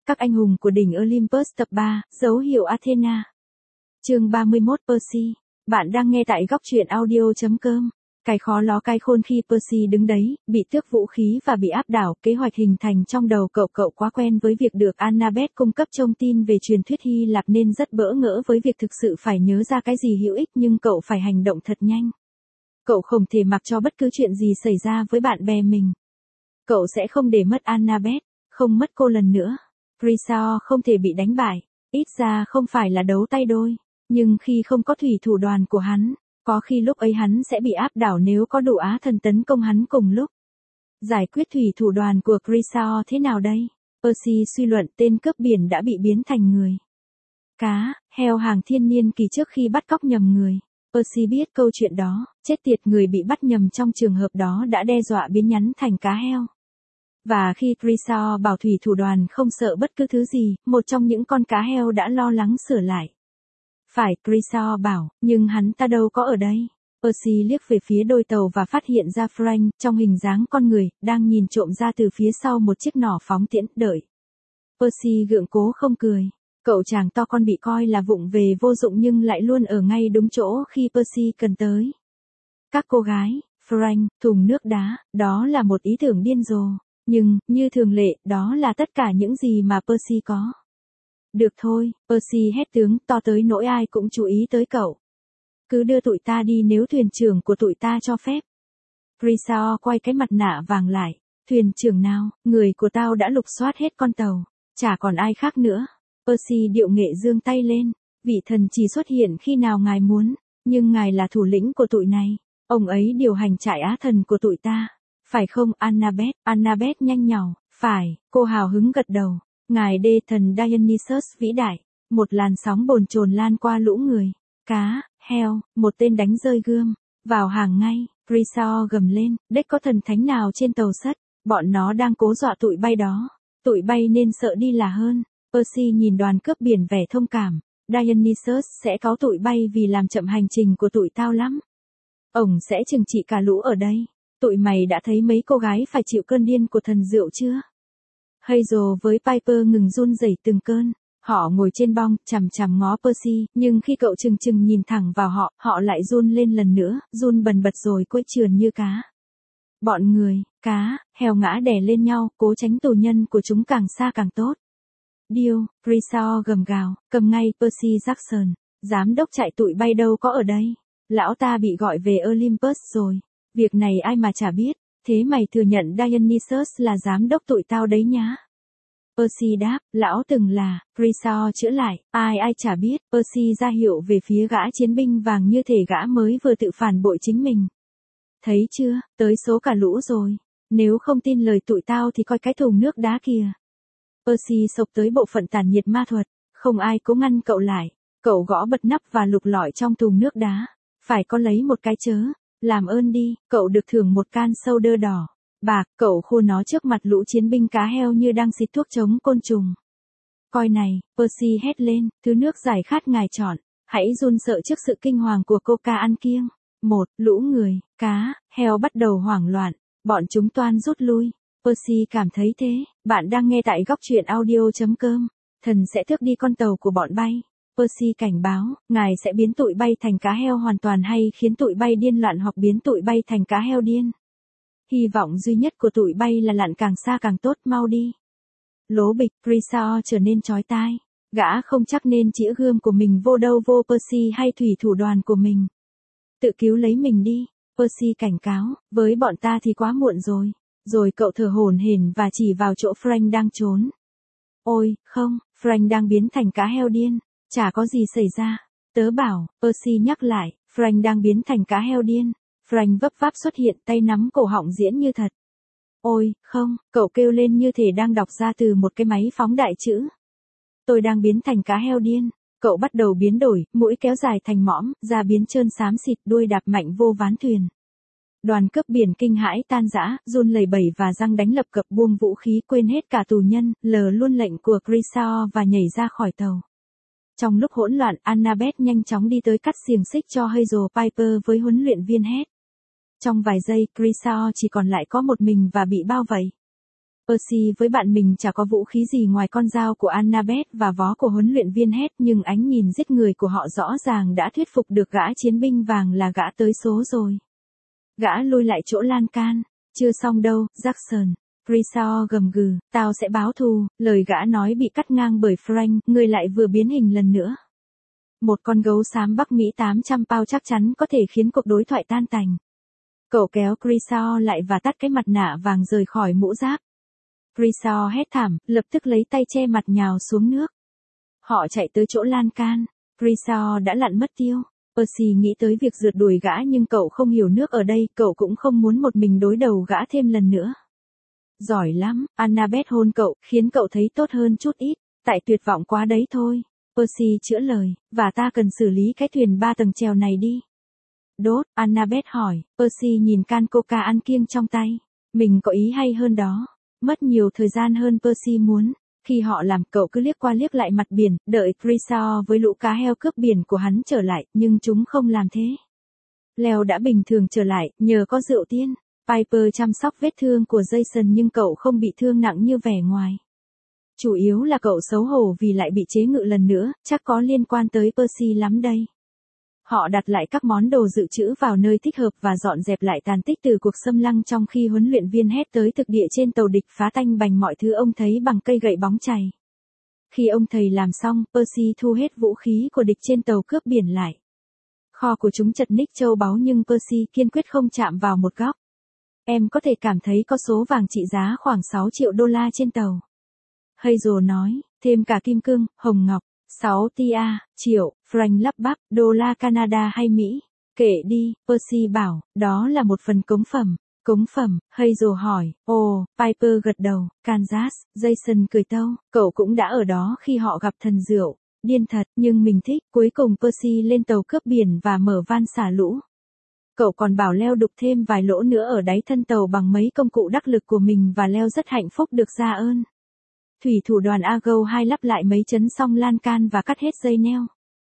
Các anh hùng của đỉnh Olympus tập 3, dấu hiệu Athena. Chương 31 Percy. Bạn đang nghe tại góc truyện audio.com. Cái khó ló cái khôn khi Percy đứng đấy, bị tước vũ khí và bị áp đảo, kế hoạch hình thành trong đầu cậu quá quen với việc được Annabeth cung cấp thông tin về truyền thuyết Hy Lạp nên rất bỡ ngỡ với việc thực sự phải nhớ ra cái gì hữu ích, nhưng cậu phải hành động thật nhanh. Cậu không thể mặc cho bất cứ chuyện gì xảy ra với bạn bè mình. Cậu sẽ không để mất Annabeth, không mất cô lần nữa. Grishaw không thể bị đánh bại, ít ra không phải là đấu tay đôi, nhưng khi không có thủy thủ đoàn của hắn, có khi lúc ấy hắn sẽ bị áp đảo nếu có đủ á thần tấn công hắn cùng lúc. Giải quyết thủy thủ đoàn của Grishaw thế nào đây? Percy suy luận tên cướp biển đã bị biến thành người. Cá, heo hàng thiên niên kỳ trước khi bắt cóc nhầm người. Percy biết câu chuyện đó, chết tiệt, người bị bắt nhầm trong trường hợp đó đã đe dọa biến nhắn thành cá heo. Và khi Grishaw bảo thủy thủ đoàn không sợ bất cứ thứ gì, một trong những con cá heo đã lo lắng sửa lại. Phải, Grishaw bảo, nhưng hắn ta đâu có ở đây. Percy liếc về phía đôi tàu và phát hiện ra Frank, trong hình dáng con người, đang nhìn trộm ra từ phía sau một chiếc nỏ phóng tiễn, đợi. Percy gượng cố không cười. Cậu chàng to con bị coi là vụng về vô dụng nhưng lại luôn ở ngay đúng chỗ khi Percy cần tới. Các cô gái, Frank, thùng nước đá, đó là một ý tưởng điên rồ. Nhưng, như thường lệ, đó là tất cả những gì mà Percy có. Được thôi, Percy hét tướng to tới nỗi ai cũng chú ý tới cậu. Cứ đưa tụi ta đi nếu thuyền trưởng của tụi ta cho phép. Grishaw quay cái mặt nạ vàng lại. Thuyền trưởng nào, người của tao đã lục soát hết con tàu. Chả còn ai khác nữa. Percy điệu nghệ giương tay lên. Vị thần chỉ xuất hiện khi nào ngài muốn. Nhưng ngài là thủ lĩnh của tụi này. Ông ấy điều hành trại á thần của tụi ta. Phải không, Annabeth? Annabeth nhanh nhảu. Phải, cô hào hứng gật đầu. Ngài đê thần Dionysus vĩ đại. Một làn sóng bồn chồn lan qua lũ người. Cá, heo, một tên đánh rơi gươm. Vào hàng ngay, Grishaw gầm lên. Đếch có thần thánh nào trên tàu sắt. Bọn nó đang cố dọa tụi bay đó. Tụi bay nên sợ đi là hơn. Percy nhìn đoàn cướp biển vẻ thông cảm. Dionysus sẽ cáu tụi bay vì làm chậm hành trình của tụi tao lắm. Ổng sẽ trừng trị cả lũ ở đây. Tụi mày đã thấy mấy cô gái phải chịu cơn điên của thần rượu chưa? Hazel với Piper ngừng run rẩy từng cơn. Họ ngồi trên bong, chằm chằm ngó Percy, nhưng khi cậu chừng chừng nhìn thẳng vào họ, họ lại run lên lần nữa, run bần bật rồi quấy trườn như cá. Bọn người, cá, heo ngã đè lên nhau, cố tránh tù nhân của chúng càng xa càng tốt. Điêu, Grishaw gầm gào, cầm ngay Percy Jackson. Giám đốc chạy tụi bay đâu có ở đây. Lão ta bị gọi về Olympus rồi. Việc này ai mà chả biết, thế mày thừa nhận Dionysus là giám đốc tụi tao đấy nhá. Percy đáp, lão từng là. Grishaw chữa lại, ai chả biết. Percy ra hiệu về phía gã chiến binh vàng như thể gã mới vừa tự phản bội chính mình. Thấy chưa, tới số cả lũ rồi. Nếu không tin lời tụi tao thì coi cái thùng nước đá kìa. Percy xộc tới bộ phận tản nhiệt ma thuật, không ai cố ngăn cậu lại. Cậu gõ bật nắp và lục lọi trong thùng nước đá. Phải có lấy một cái chớ. Làm ơn đi, cậu được thưởng một can soda đỏ. Bạc, cậu khô nó trước mặt lũ chiến binh cá heo như đang xịt thuốc chống côn trùng. Coi này, Percy hét lên, thứ nước giải khát ngài chọn. Hãy run sợ trước sự kinh hoàng của Coca ăn kiêng. Lũ người, cá, heo bắt đầu hoảng loạn. Bọn chúng toan rút lui. Percy cảm thấy thế. Bạn đang nghe tại góc truyện audio.com. Thần sẽ tước đi con tàu của bọn bay. Percy cảnh báo, ngài sẽ biến tụi bay thành cá heo hoàn toàn hay khiến tụi bay điên loạn hoặc biến tụi bay thành cá heo điên. Hy vọng duy nhất của tụi bay là lặn càng xa càng tốt, mau đi. Lố bịch, Grishaw trở nên chói tai. Gã không chắc nên chĩa gươm của mình vô đâu vô Percy hay thủy thủ đoàn của mình. Tự cứu lấy mình đi, Percy cảnh cáo, với bọn ta thì quá muộn rồi. Rồi cậu thở hổn hển và chỉ vào chỗ Frank đang trốn. Ôi, không, Frank đang biến thành cá heo điên. Chả có gì xảy ra. Tớ bảo, Percy nhắc lại, Frank đang biến thành cá heo điên. Frank vấp váp xuất hiện, tay nắm cổ họng diễn như thật. Ôi, không, cậu kêu lên như thể đang đọc ra từ một cái máy phóng đại chữ. Tôi đang biến thành cá heo điên. Cậu bắt đầu biến đổi, mũi kéo dài thành mõm, da biến trơn xám xịt, đuôi đạp mạnh vô ván thuyền. Đoàn cướp biển kinh hãi tan rã, run lẩy bẩy và răng đánh lập cập buông vũ khí, quên hết cả tù nhân, lờ luôn lệnh của Grishaw và nhảy ra khỏi tàu. Trong lúc hỗn loạn, Annabeth nhanh chóng đi tới cắt xiềng xích cho Hazel Piper với huấn luyện viên hét. Trong vài giây, Grishaw chỉ còn lại có một mình và bị bao vây. Percy với bạn mình chả có vũ khí gì ngoài con dao của Annabeth và vó của huấn luyện viên Head, nhưng ánh nhìn giết người của họ rõ ràng đã thuyết phục được gã chiến binh vàng là gã tới số rồi. Gã lui lại chỗ lan can. Chưa xong đâu, Jackson. Grishaw gầm gừ, tao sẽ báo thù. Lời gã nói bị cắt ngang bởi Frank, người lại vừa biến hình lần nữa. Một con gấu xám Bắc Mỹ 800 pound chắc chắn có thể khiến cuộc đối thoại tan tành. Cậu kéo Grishaw lại và tắt cái mặt nạ vàng rời khỏi mũ giáp. Grishaw hét thảm, lập tức lấy tay che mặt nhào xuống nước. Họ chạy tới chỗ lan can. Grishaw đã lặn mất tiêu. Percy nghĩ tới việc rượt đuổi gã nhưng cậu không hiểu nước ở đây, cậu cũng không muốn một mình đối đầu gã thêm lần nữa. Giỏi lắm, Annabeth hôn cậu, khiến cậu thấy tốt hơn chút ít, tại tuyệt vọng quá đấy thôi. Percy chữa lời, và ta cần xử lý cái thuyền 3 tầng chèo này đi. Đốt, Annabeth hỏi, Percy nhìn can coca ăn kiêng trong tay. Mình có ý hay hơn đó. Mất nhiều thời gian hơn Percy muốn. Khi họ làm, cậu cứ liếc qua liếc lại mặt biển, đợi Grishaw với lũ cá heo cướp biển của hắn trở lại, nhưng chúng không làm thế. Leo đã bình thường trở lại, nhờ có rượu tiên. Piper chăm sóc vết thương của Jason nhưng cậu không bị thương nặng như vẻ ngoài. Chủ yếu là cậu xấu hổ vì lại bị chế ngự lần nữa, chắc có liên quan tới Percy lắm đây. Họ đặt lại các món đồ dự trữ vào nơi thích hợp và dọn dẹp lại tàn tích từ cuộc xâm lăng trong khi huấn luyện viên Head tới thực địa trên tàu địch phá tanh bành mọi thứ ông thấy bằng cây gậy bóng chày. Khi ông thầy làm xong, Percy thu hết vũ khí của địch trên tàu cướp biển lại. Kho của chúng chật ních châu báu nhưng Percy kiên quyết không chạm vào một góc. Em có thể cảm thấy có số vàng trị giá khoảng 6 triệu đô la trên tàu. Hazel nói, thêm cả kim cương, hồng ngọc. 6 tia, triệu, franc lắp bắp, đô la Canada hay Mỹ? Kể đi, Percy bảo, đó là một phần cống phẩm. Cống phẩm, Hazel hỏi, ồ, Piper gật đầu, Kansas, Jason cười tâu, cậu cũng đã ở đó khi họ gặp thần rượu. Điên thật, nhưng mình thích, cuối cùng Percy lên tàu cướp biển và mở van xả lũ. Cậu còn bảo Leo đục thêm vài lỗ nữa ở đáy thân tàu bằng mấy công cụ đắc lực của mình và Leo rất hạnh phúc được ra ơn. Thủy thủ đoàn Argo 2 lắp lại mấy chấn xong lan can và cắt hết dây neo.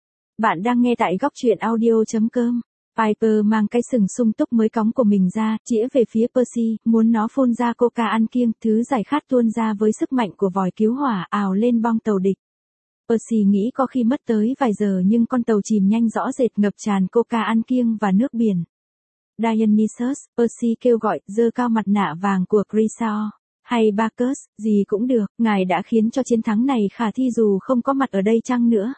Bạn đang nghe tại góc truyện audio.com. Piper mang cái sừng sung túc mới cóng của mình ra, chĩa về phía Percy, muốn nó phun ra coca ăn kiêng, thứ giải khát tuôn ra với sức mạnh của vòi cứu hỏa ào lên bong tàu địch. Percy nghĩ có khi mất tới vài giờ nhưng con tàu chìm nhanh rõ rệt ngập tràn coca ăn kiêng và nước biển. Dionysus, Percy kêu gọi, giơ cao mặt nạ vàng của Grishaw. Hay Bacchus, gì cũng được, ngài đã khiến cho chiến thắng này khả thi dù không có mặt ở đây chăng nữa.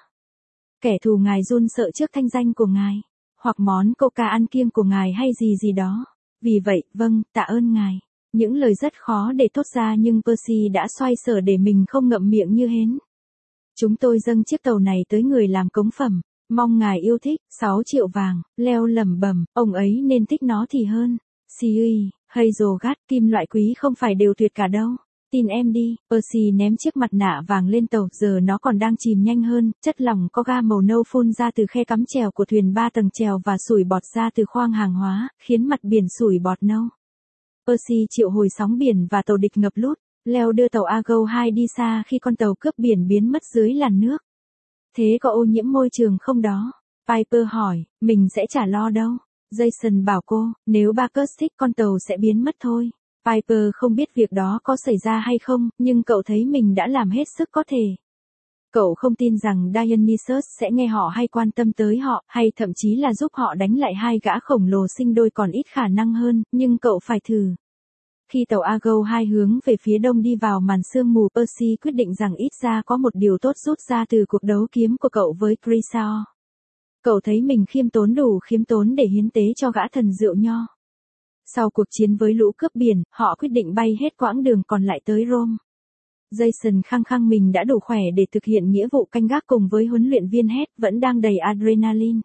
Kẻ thù ngài run sợ trước thanh danh của ngài, hoặc món coca ăn kiêng của ngài hay gì gì đó. Vì vậy, vâng, tạ ơn ngài. Những lời rất khó để thốt ra nhưng Percy đã xoay sở để mình không ngậm miệng như hến. Chúng tôi dâng chiếc tàu này tới người làm cống phẩm, mong ngài yêu thích. 6 triệu vàng, Leo lẩm bẩm, ông ấy nên thích nó thì hơn. Siui, Hazel gắt, kim loại quý không phải đều tuyệt cả đâu. Tin em đi, Percy ném chiếc mặt nạ vàng lên tàu, giờ nó còn đang chìm nhanh hơn, chất lỏng có ga màu nâu phun ra từ khe cắm chèo của thuyền 3 tầng chèo và sủi bọt ra từ khoang hàng hóa, khiến mặt biển sủi bọt nâu. Percy triệu hồi sóng biển và tàu địch ngập lụt. Leo đưa tàu Argo 2 đi xa khi con tàu cướp biển biến mất dưới làn nước. Thế có ô nhiễm môi trường không đó? Piper hỏi, mình sẽ chả lo đâu. Jason bảo cô, nếu Bacchus thích con tàu sẽ biến mất thôi. Piper không biết việc đó có xảy ra hay không, nhưng cậu thấy mình đã làm hết sức có thể. Cậu không tin rằng Dionysus sẽ nghe họ hay quan tâm tới họ, hay thậm chí là giúp họ đánh lại hai gã khổng lồ sinh đôi còn ít khả năng hơn, nhưng cậu phải thử. Khi tàu Argo 2 hướng về phía đông đi vào màn sương mù, Percy quyết định rằng ít ra có một điều tốt rút ra từ cuộc đấu kiếm của cậu với Grishaw. Cậu thấy mình khiêm tốn đủ khiêm tốn để hiến tế cho gã thần rượu nho. Sau cuộc chiến với lũ cướp biển, họ quyết định bay hết quãng đường còn lại tới Rome. Jason khăng khăng mình đã đủ khỏe để thực hiện nghĩa vụ canh gác cùng với huấn luyện viên Head vẫn đang đầy adrenaline.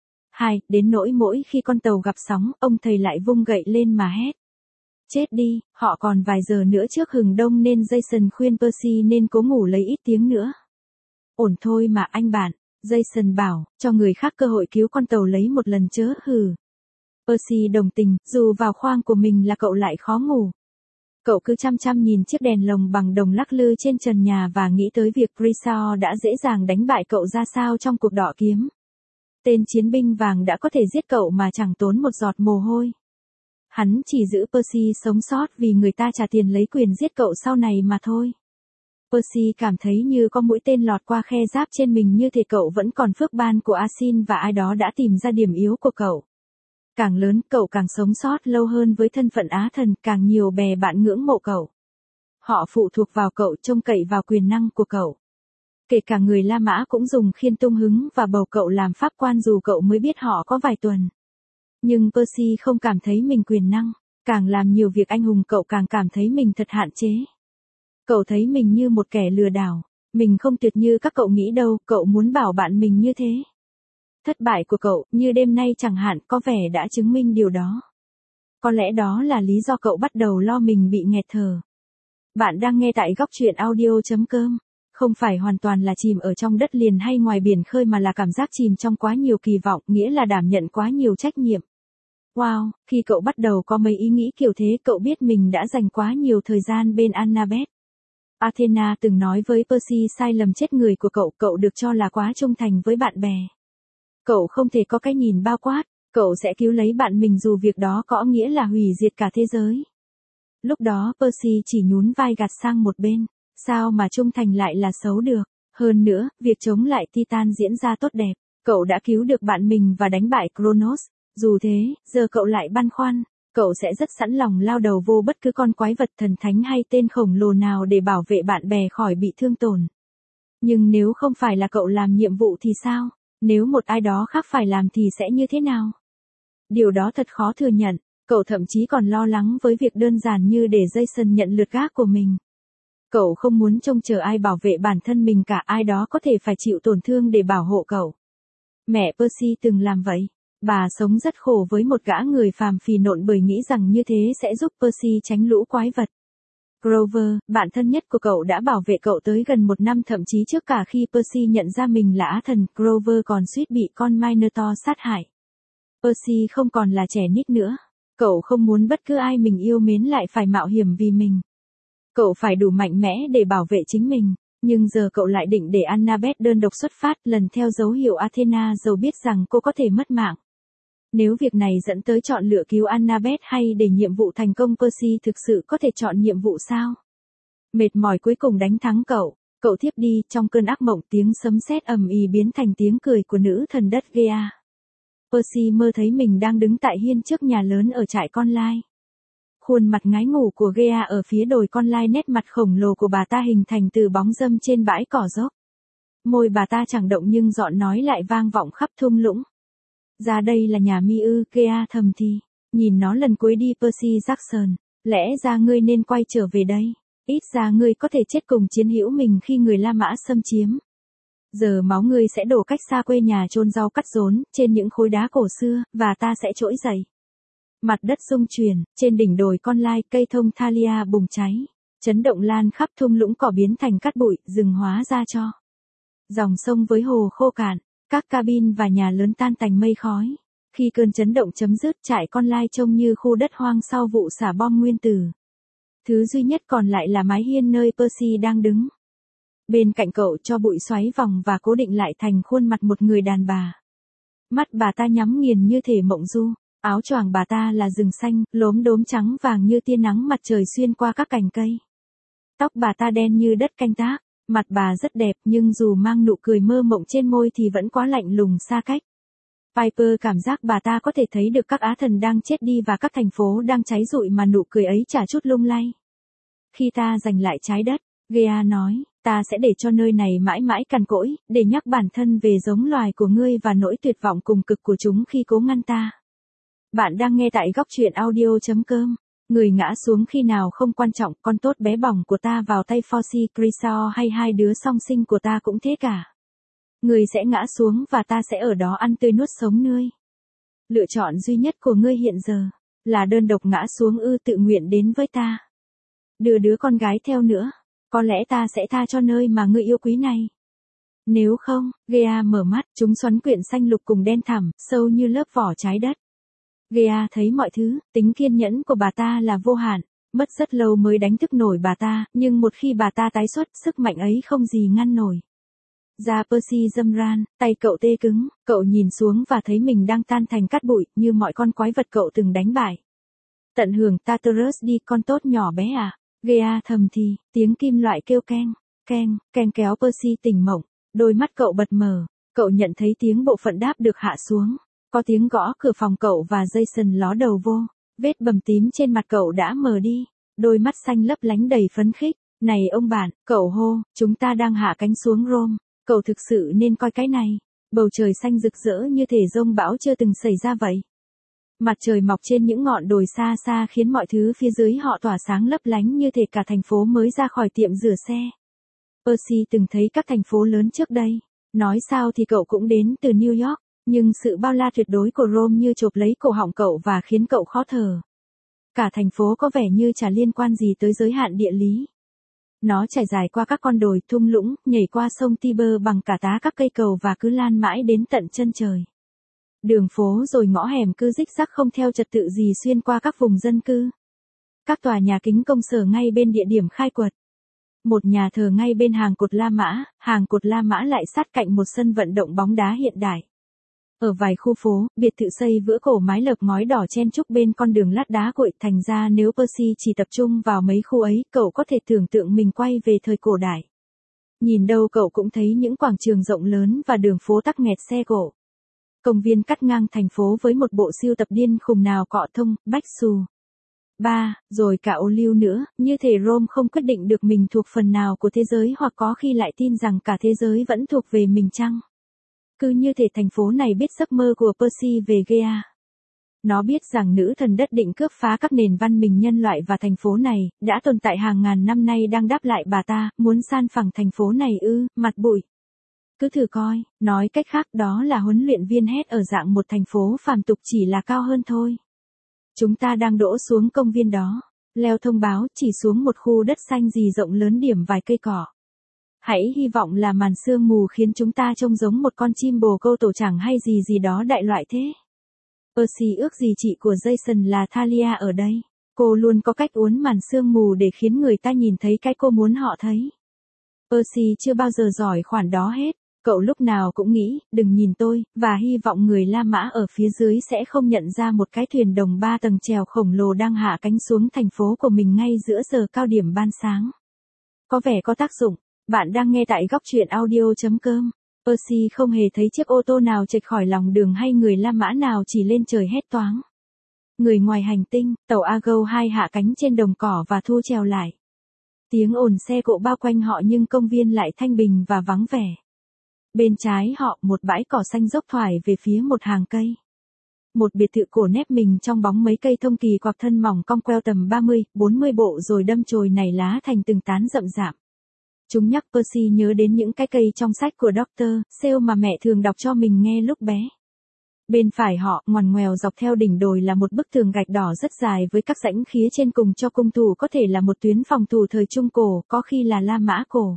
Đến nỗi mỗi khi con tàu gặp sóng, ông thầy lại vung gậy lên mà hét. Chết đi, họ còn vài giờ nữa trước hừng đông nên Jason khuyên Percy nên cố ngủ lấy ít tiếng nữa. Ổn thôi mà anh bạn, Jason bảo, cho người khác cơ hội cứu con tàu lấy một lần chớ hừ. Percy đồng tình, dù vào khoang của mình là cậu lại khó ngủ. Cậu cứ chăm chăm nhìn chiếc đèn lồng bằng đồng lắc lư trên trần nhà và nghĩ tới việc Grishaw đã dễ dàng đánh bại cậu ra sao trong cuộc đọ kiếm. Tên chiến binh vàng đã có thể giết cậu mà chẳng tốn một giọt mồ hôi. Hắn chỉ giữ Percy sống sót vì người ta trả tiền lấy quyền giết cậu sau này mà thôi. Percy cảm thấy như có mũi tên lọt qua khe giáp trên mình, như thể cậu vẫn còn phước ban của Asin và ai đó đã tìm ra điểm yếu của cậu. Càng lớn, cậu càng sống sót lâu hơn với thân phận Á thần, càng nhiều bè bạn ngưỡng mộ cậu. Họ phụ thuộc vào cậu, trông cậy vào quyền năng của cậu. Kể cả người La Mã cũng dùng khiên tung hứng và bầu cậu làm pháp quan dù cậu mới biết họ có vài tuần. Nhưng Percy không cảm thấy mình quyền năng, càng làm nhiều việc anh hùng cậu càng cảm thấy mình thật hạn chế. Cậu thấy mình như một kẻ lừa đảo, mình không tuyệt như các cậu nghĩ đâu, cậu muốn bảo bạn mình như thế. Thất bại của cậu, như đêm nay chẳng hạn, có vẻ đã chứng minh điều đó. Có lẽ đó là lý do cậu bắt đầu lo mình bị nghẹt thở. Bạn đang nghe tại góc truyện audio.com. Không phải hoàn toàn là chìm ở trong đất liền hay ngoài biển khơi mà là cảm giác chìm trong quá nhiều kỳ vọng, nghĩa là đảm nhận quá nhiều trách nhiệm. Wow, khi cậu bắt đầu có mấy ý nghĩ kiểu thế, cậu biết mình đã dành quá nhiều thời gian bên Annabeth. Athena từng nói với Percy sai lầm chết người của cậu, cậu được cho là quá trung thành với bạn bè. Cậu không thể có cái nhìn bao quát, cậu sẽ cứu lấy bạn mình dù việc đó có nghĩa là hủy diệt cả thế giới. Lúc đó Percy chỉ nhún vai gạt sang một bên, sao mà trung thành lại là xấu được, hơn nữa, việc chống lại Titan diễn ra tốt đẹp, cậu đã cứu được bạn mình và đánh bại Kronos, dù thế, giờ cậu lại băn khoăn, cậu sẽ rất sẵn lòng lao đầu vô bất cứ con quái vật thần thánh hay tên khổng lồ nào để bảo vệ bạn bè khỏi bị thương tổn. Nhưng nếu không phải là cậu làm nhiệm vụ thì sao? Nếu một ai đó khác phải làm thì sẽ như thế nào? Điều đó thật khó thừa nhận, cậu thậm chí còn lo lắng với việc đơn giản như để Jason nhận lượt gác của mình. Cậu không muốn trông chờ ai bảo vệ bản thân mình cả, ai đó có thể phải chịu tổn thương để bảo hộ cậu. Mẹ Percy từng làm vậy. Bà sống rất khổ với một gã người phàm phì nộn bởi nghĩ rằng như thế sẽ giúp Percy tránh lũ quái vật. Grover, bạn thân nhất của cậu đã bảo vệ cậu tới gần 1 năm, thậm chí trước cả khi Percy nhận ra mình là Á thần, Grover còn suýt bị con Minotaur sát hại. Percy không còn là trẻ nít nữa. Cậu không muốn bất cứ ai mình yêu mến lại phải mạo hiểm vì mình. Cậu phải đủ mạnh mẽ để bảo vệ chính mình, nhưng giờ cậu lại định để Annabeth đơn độc xuất phát, lần theo dấu hiệu Athena dầu biết rằng cô có thể mất mạng. Nếu việc này dẫn tới chọn lựa cứu Annabeth hay để nhiệm vụ thành công, Percy thực sự có thể chọn nhiệm vụ sao? Mệt mỏi cuối cùng đánh thắng cậu, cậu thiếp đi, trong cơn ác mộng tiếng sấm sét ầm ĩ biến thành tiếng cười của nữ thần đất Gaia. Percy mơ thấy mình đang đứng tại hiên trước nhà lớn ở trại con lai. Khuôn mặt ngái ngủ của Gaia ở phía đồi con lai, nét mặt khổng lồ của bà ta hình thành từ bóng râm trên bãi cỏ dốc. Môi bà ta chẳng động nhưng giọng nói lại vang vọng khắp thung lũng. Ra đây là nhà mi ư? Gaia thầm thì. Nhìn nó lần cuối đi Percy Jackson, lẽ ra ngươi nên quay trở về đây. Ít ra ngươi có thể chết cùng chiến hữu mình khi người La Mã xâm chiếm. Giờ máu ngươi sẽ đổ cách xa quê nhà chôn rau cắt rốn, trên những khối đá cổ xưa, và ta sẽ trỗi dậy. Mặt đất rung chuyển, trên đỉnh đồi con lai, cây thông Thalia bùng cháy. Chấn động lan khắp thung lũng, cỏ biến thành cát bụi, rừng hóa ra tro. Dòng sông với hồ khô cạn, các cabin và nhà lớn tan tành mây khói. Khi cơn chấn động chấm dứt, trại con lai trông như khu đất hoang sau vụ xả bom nguyên tử. Thứ duy nhất còn lại là mái hiên nơi Percy đang đứng. Bên cạnh cậu cho bụi xoáy vòng và cố định lại thành khuôn mặt một người đàn bà. Mắt bà ta nhắm nghiền như thể mộng du, áo choàng bà ta là rừng xanh, lốm đốm trắng vàng như tia nắng mặt trời xuyên qua các cành cây. Tóc bà ta đen như đất canh tác, mặt bà rất đẹp nhưng dù mang nụ cười mơ mộng trên môi thì vẫn quá lạnh lùng xa cách. Piper cảm giác bà ta có thể thấy được các á thần đang chết đi và các thành phố đang cháy rụi mà nụ cười ấy chả chút lung lay. Khi ta giành lại trái đất, Gaia nói, ta sẽ để cho nơi này mãi mãi cằn cỗi, để nhắc bản thân về giống loài của ngươi và nỗi tuyệt vọng cùng cực của chúng khi cố ngăn ta. Bạn đang nghe tại góc truyện audio.com. Người ngã xuống khi nào không quan trọng, con tốt bé bỏng của ta vào tay Foxy Crisor hay hai đứa song sinh của ta cũng thế cả. Ngươi sẽ ngã xuống và ta sẽ ở đó ăn tươi nuốt sống ngươi. Lựa chọn duy nhất của ngươi hiện giờ là đơn độc ngã xuống ư? Tự nguyện đến với ta. Đưa đứa con gái theo nữa. Có lẽ ta sẽ tha cho nơi mà ngươi yêu quý này. Nếu không, Gaia mở mắt, chúng xoắn quyện xanh lục cùng đen thẳm, sâu như lớp vỏ trái đất. Gaia thấy mọi thứ, tính kiên nhẫn của bà ta là vô hạn, mất rất lâu mới đánh thức nổi bà ta, nhưng một khi bà ta tái xuất, sức mạnh ấy không gì ngăn nổi. Da Percy râm ran, tay cậu tê cứng, cậu nhìn xuống và thấy mình đang tan thành cát bụi, như mọi con quái vật cậu từng đánh bại. Tận hưởng Tartarus đi con tốt nhỏ bé à. Gea thầm thì, tiếng kim loại kêu keng, keng, keng kéo Percy tỉnh mộng. Đôi mắt cậu bật mở, cậu nhận thấy tiếng bộ phận đáp được hạ xuống. Có tiếng gõ cửa phòng cậu và Jason ló đầu vô. Vết bầm tím trên mặt cậu đã mờ đi. Đôi mắt xanh lấp lánh đầy phấn khích. Này ông bạn, cậu hô, chúng ta đang hạ cánh xuống Rome. Cậu thực sự nên coi cái này. Bầu trời xanh rực rỡ như thể giông bão chưa từng xảy ra vậy. Mặt trời mọc trên những ngọn đồi xa xa khiến mọi thứ phía dưới họ tỏa sáng lấp lánh như thể cả thành phố mới ra khỏi tiệm rửa xe. Percy từng thấy các thành phố lớn trước đây. Nói sao thì cậu cũng đến từ New York, nhưng sự bao la tuyệt đối của Rome như chộp lấy cổ họng cậu và khiến cậu khó thở. Cả thành phố có vẻ như chả liên quan gì tới giới hạn địa lý. Nó trải dài qua các con đồi thung lũng, nhảy qua sông Tiber bằng cả tá các cây cầu và cứ lan mãi đến tận chân trời. Đường phố rồi ngõ hẻm cứ rích rắc không theo trật tự gì xuyên qua các vùng dân cư. Các tòa nhà kính công sở ngay bên địa điểm khai quật. Một nhà thờ ngay bên hàng cột La Mã lại sát cạnh một sân vận động bóng đá hiện đại. Ở vài khu phố, biệt thự xây vữa cổ mái lợp ngói đỏ chen chúc bên con đường lát đá cuội, thành ra nếu Percy chỉ tập trung vào mấy khu ấy, cậu có thể tưởng tượng mình quay về thời cổ đại. Nhìn đâu cậu cũng thấy những quảng trường rộng lớn và đường phố tắc nghẹt xe cộ. Công viên cắt ngang thành phố với một bộ sưu tập điên khùng nào cọ thông, bách xù. Rồi cả ô liu nữa, như thể Rome không quyết định được mình thuộc phần nào của thế giới hoặc có khi lại tin rằng cả thế giới vẫn thuộc về mình chăng? Cứ như thể thành phố này biết giấc mơ của Percy về Gea. Nó biết rằng nữ thần đất định cướp phá các nền văn minh nhân loại và thành phố này, đã tồn tại hàng ngàn năm nay đang đáp lại bà ta, muốn san phẳng thành phố này mặt bụi. Cứ thử coi, nói cách khác đó là huấn luyện viên hét ở dạng một thành phố phàm tục chỉ là cao hơn thôi. Chúng ta đang đỗ xuống công viên đó. Leo thông báo chỉ xuống một khu đất xanh gì rộng lớn điểm vài cây cỏ. Hãy hy vọng là màn sương mù khiến chúng ta trông giống một con chim bồ câu tổ chẳng hay gì gì đó đại loại thế. Percy ước gì chị của Jason là Thalia ở đây. Cô luôn có cách uốn màn sương mù để khiến người ta nhìn thấy cái cô muốn họ thấy. Percy chưa bao giờ giỏi khoản đó hết. Cậu lúc nào cũng nghĩ, đừng nhìn tôi, và hy vọng người La Mã ở phía dưới sẽ không nhận ra một cái thuyền đồng 3 tầng chèo khổng lồ đang hạ cánh xuống thành phố của mình ngay giữa giờ cao điểm ban sáng. Có vẻ có tác dụng. Bạn đang nghe tại góc truyện audio.com. Percy không hề thấy chiếc ô tô nào chệch khỏi lòng đường hay người La Mã nào chỉ lên trời hét toáng. Người ngoài hành tinh, tàu Argo 2 hạ cánh trên đồng cỏ và thu chèo lại. Tiếng ồn xe cộ bao quanh họ nhưng công viên lại thanh bình và vắng vẻ. Bên trái họ, một bãi cỏ xanh dốc thoải về phía một hàng cây. Một biệt thự cổ nép mình trong bóng mấy cây thông kỳ quạc thân mỏng cong queo tầm 30-40 bộ rồi đâm chồi nảy lá thành từng tán rậm rạp. Chúng nhắc Percy nhớ đến những cái cây trong sách của Dr. Seuss mà mẹ thường đọc cho mình nghe lúc bé. Bên phải họ, ngoằn ngoèo dọc theo đỉnh đồi là một bức tường gạch đỏ rất dài với các rãnh khía trên cùng cho cung thủ, có thể là một tuyến phòng thủ thời Trung Cổ, có khi là La Mã Cổ.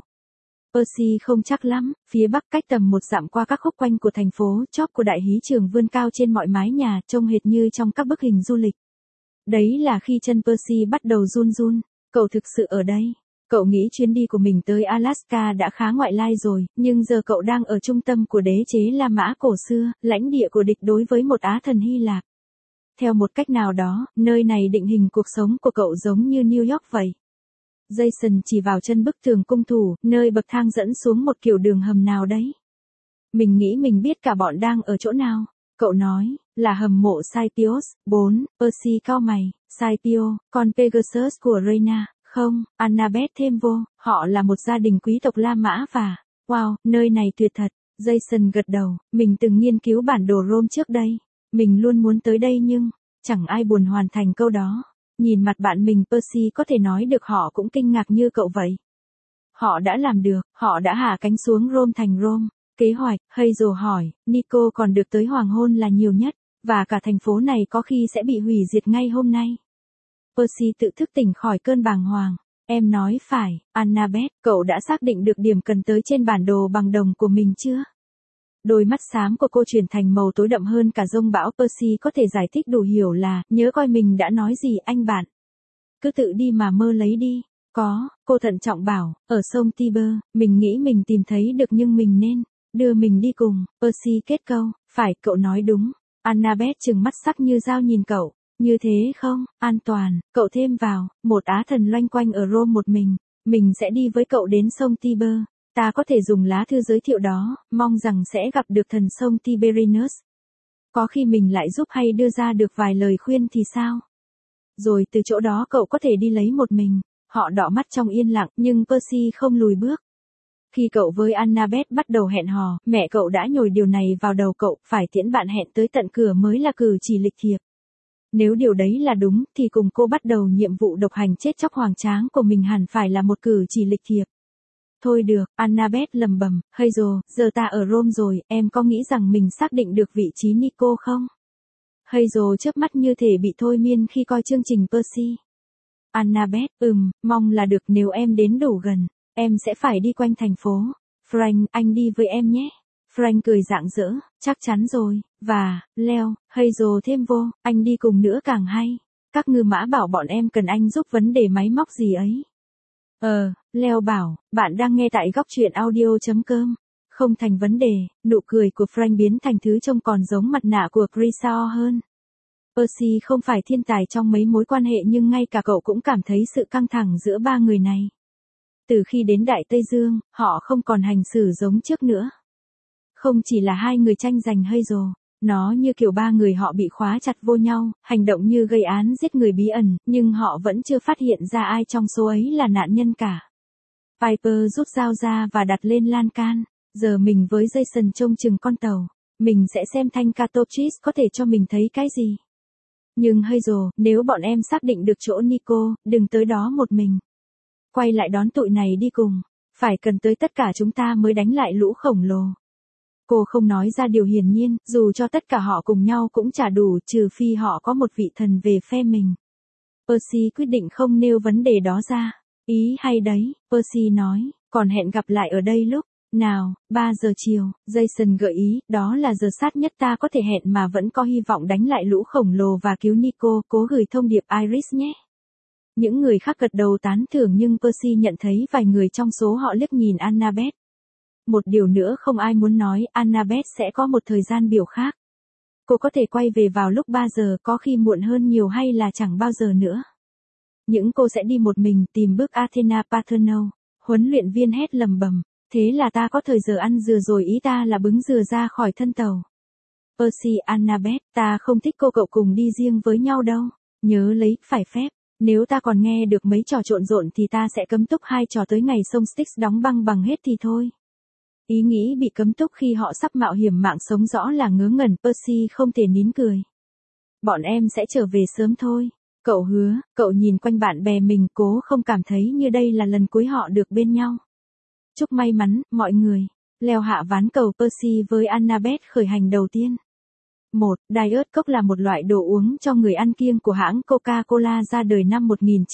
Percy không chắc lắm, phía bắc cách tầm 1 dặm qua các khúc quanh của thành phố, chóp của đại hí trường vươn cao trên mọi mái nhà, trông hệt như trong các bức hình du lịch. Đấy là khi chân Percy bắt đầu run run. Cậu thực sự ở đây. Cậu nghĩ chuyến đi của mình tới Alaska đã khá ngoại lai rồi, nhưng giờ cậu đang ở trung tâm của đế chế La Mã cổ xưa, lãnh địa của địch đối với một Á thần Hy Lạp. Theo một cách nào đó, nơi này định hình cuộc sống của cậu giống như New York vậy. Jason chỉ vào chân bức tường cung thủ, nơi bậc thang dẫn xuống một kiểu đường hầm nào đấy. Mình nghĩ mình biết cả bọn đang ở chỗ nào. Cậu nói, là hầm mộ Scipios. 4. Percy cau mày. Scipio, con Pegasus của Reyna. Không, Annabeth thêm vô, họ là một gia đình quý tộc La Mã và, wow, nơi này tuyệt thật. Jason gật đầu, mình từng nghiên cứu bản đồ Rome trước đây. Mình luôn muốn tới đây nhưng, chẳng ai buồn hoàn thành câu đó. Nhìn mặt bạn mình Percy có thể nói được họ cũng kinh ngạc như cậu vậy. Họ đã làm được, họ đã hạ cánh xuống Rome thành Rome. Kế hoạch, Hazel hỏi, Nico còn được tới hoàng hôn là nhiều nhất, và cả thành phố này có khi sẽ bị hủy diệt ngay hôm nay. Percy tự thức tỉnh khỏi cơn bàng hoàng. Em nói phải, Annabeth, cậu đã xác định được điểm cần tới trên bản đồ bằng đồng của mình chưa? Đôi mắt xám của cô chuyển thành màu tối đậm hơn cả giông bão. Percy có thể giải thích đủ hiểu là, nhớ coi mình đã nói gì anh bạn. Cứ tự đi mà mơ lấy đi. Có, cô thận trọng bảo, ở sông Tiber, mình nghĩ mình tìm thấy được nhưng mình nên đưa mình đi cùng. Percy kết câu, phải, cậu nói đúng. Annabeth trừng mắt sắc như dao nhìn cậu. Như thế không, an toàn, cậu thêm vào, một á thần loanh quanh ở Rome một mình sẽ đi với cậu đến sông Tiber. Ta có thể dùng lá thư giới thiệu đó, mong rằng sẽ gặp được thần sông Tiberinus. Có khi mình lại giúp hay đưa ra được vài lời khuyên thì sao? Rồi từ chỗ đó cậu có thể đi lấy một mình. Họ đỏ mắt trong yên lặng, nhưng Percy không lùi bước. Khi cậu với Annabeth bắt đầu hẹn hò, mẹ cậu đã nhồi điều này vào đầu cậu, phải tiễn bạn hẹn tới tận cửa mới là cử chỉ lịch thiệp. Nếu điều đấy là đúng, thì cùng cô bắt đầu nhiệm vụ độc hành chết chóc hoành tráng của mình hẳn phải là một cử chỉ lịch thiệp. Thôi được, Annabeth lầm bầm, Hazel, giờ ta ở Rome rồi, em có nghĩ rằng mình xác định được vị trí Nico không? Hazel chớp mắt như thể bị thôi miên khi coi chương trình Percy. Annabeth, mong là được nếu em đến đủ gần, em sẽ phải đi quanh thành phố. Frank, anh đi với em nhé. Frank cười rạng rỡ, chắc chắn rồi, và, Leo, Hazel thêm vô, anh đi cùng nữa càng hay. Các ngư mã bảo bọn em cần anh giúp vấn đề máy móc gì ấy. Leo bảo, bạn đang nghe tại góc truyện audio.com. Không thành vấn đề, nụ cười của Frank biến thành thứ trông còn giống mặt nạ của Grisao hơn. Percy không phải thiên tài trong mấy mối quan hệ nhưng ngay cả cậu cũng cảm thấy sự căng thẳng giữa ba người này. Từ khi đến Đại Tây Dương, họ không còn hành xử giống trước nữa. Không chỉ là hai người tranh giành Hazel, nó như kiểu ba người họ bị khóa chặt vô nhau, hành động như gây án giết người bí ẩn, nhưng họ vẫn chưa phát hiện ra ai trong số ấy là nạn nhân cả. Piper rút dao ra và đặt lên lan can. Giờ mình với Jason trông chừng con tàu. Mình sẽ xem thanh Catochis có thể cho mình thấy cái gì. Nhưng Hazel, nếu bọn em xác định được chỗ Nico, đừng tới đó một mình. Quay lại đón tụi này đi cùng. Phải cần tới tất cả chúng ta mới đánh lại lũ khổng lồ. Cô không nói ra điều hiển nhiên, dù cho tất cả họ cùng nhau cũng chả đủ, trừ phi họ có một vị thần về phe mình. Percy quyết định không nêu vấn đề đó ra. Ý hay đấy, Percy nói, còn hẹn gặp lại ở đây lúc nào, 3 giờ chiều, Jason gợi ý, đó là giờ sát nhất ta có thể hẹn mà vẫn có hy vọng đánh lại lũ khổng lồ và cứu Nico, cố gửi thông điệp Iris nhé. Những người khác gật đầu tán thưởng nhưng Percy nhận thấy vài người trong số họ liếc nhìn Annabeth. Một điều nữa không ai muốn nói, Annabeth sẽ có một thời gian biểu khác. Cô có thể quay về vào lúc 3 giờ, có khi muộn hơn nhiều hay là chẳng bao giờ nữa. Những cô sẽ đi một mình tìm bước Athena Paterno. Huấn luyện viên hét lầm bầm. Thế là ta có thời giờ ăn dừa rồi, ý ta là bứng dừa ra khỏi thân tàu. Percy, Annabeth, ta không thích cô cậu cùng đi riêng với nhau đâu. Nhớ lấy, phải phép. Nếu ta còn nghe được mấy trò trộn rộn thì ta sẽ cấm túc 2 trò tới ngày sông Styx đóng băng bằng hết thì thôi. Ý nghĩ bị cấm túc khi họ sắp mạo hiểm mạng sống rõ là ngớ ngẩn, Percy không thể nín cười. Bọn em sẽ trở về sớm thôi. Cậu hứa, cậu nhìn quanh bạn bè mình cố không cảm thấy như đây là lần cuối họ được bên nhau. Chúc may mắn, mọi người. Leo hạ ván cầu Percy với Annabeth khởi hành đầu tiên. 1. Diet Coke là một loại đồ uống cho người ăn kiêng của hãng Coca-Cola ra đời năm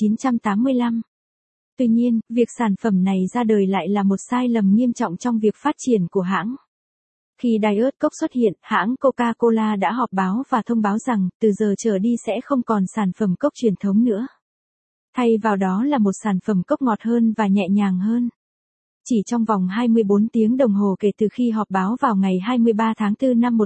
1985. Tuy nhiên, việc sản phẩm này ra đời lại là một sai lầm nghiêm trọng trong việc phát triển của hãng. Khi Diet Coke xuất hiện, hãng Coca-Cola đã họp báo và thông báo rằng, từ giờ trở đi sẽ không còn sản phẩm cốc truyền thống nữa. Thay vào đó là một sản phẩm cốc ngọt hơn và nhẹ nhàng hơn. Chỉ trong vòng 24 tiếng đồng hồ kể từ khi họp báo vào ngày 23 tháng 4 năm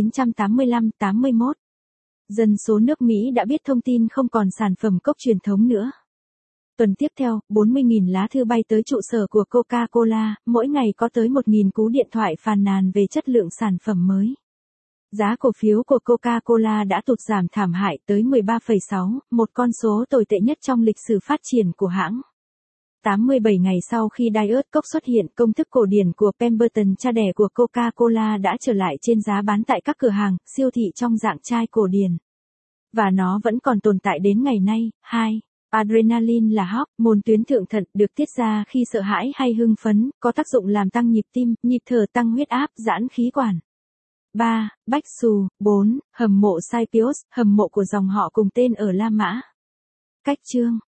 1985-81, dân số nước Mỹ đã biết thông tin không còn sản phẩm cốc truyền thống nữa. Tuần tiếp theo, 40.000 lá thư bay tới trụ sở của Coca-Cola, mỗi ngày có tới 1.000 cú điện thoại phàn nàn về chất lượng sản phẩm mới. Giá cổ phiếu của Coca-Cola đã tụt giảm thảm hại tới 13,6, một con số tồi tệ nhất trong lịch sử phát triển của hãng. 87 ngày sau khi Diet Coke xuất hiện, công thức cổ điển của Pemberton, cha đẻ của Coca-Cola đã trở lại trên giá bán tại các cửa hàng, siêu thị trong dạng chai cổ điển. Và nó vẫn còn tồn tại đến ngày nay. 2. Adrenaline là hormone tuyến thượng thận, được tiết ra khi sợ hãi hay hưng phấn, có tác dụng làm tăng nhịp tim, nhịp thở, tăng huyết áp, giãn khí quản. 3. Bách Xù. 4. Hầm mộ Scipios, hầm mộ của dòng họ cùng tên ở La Mã. Cách chương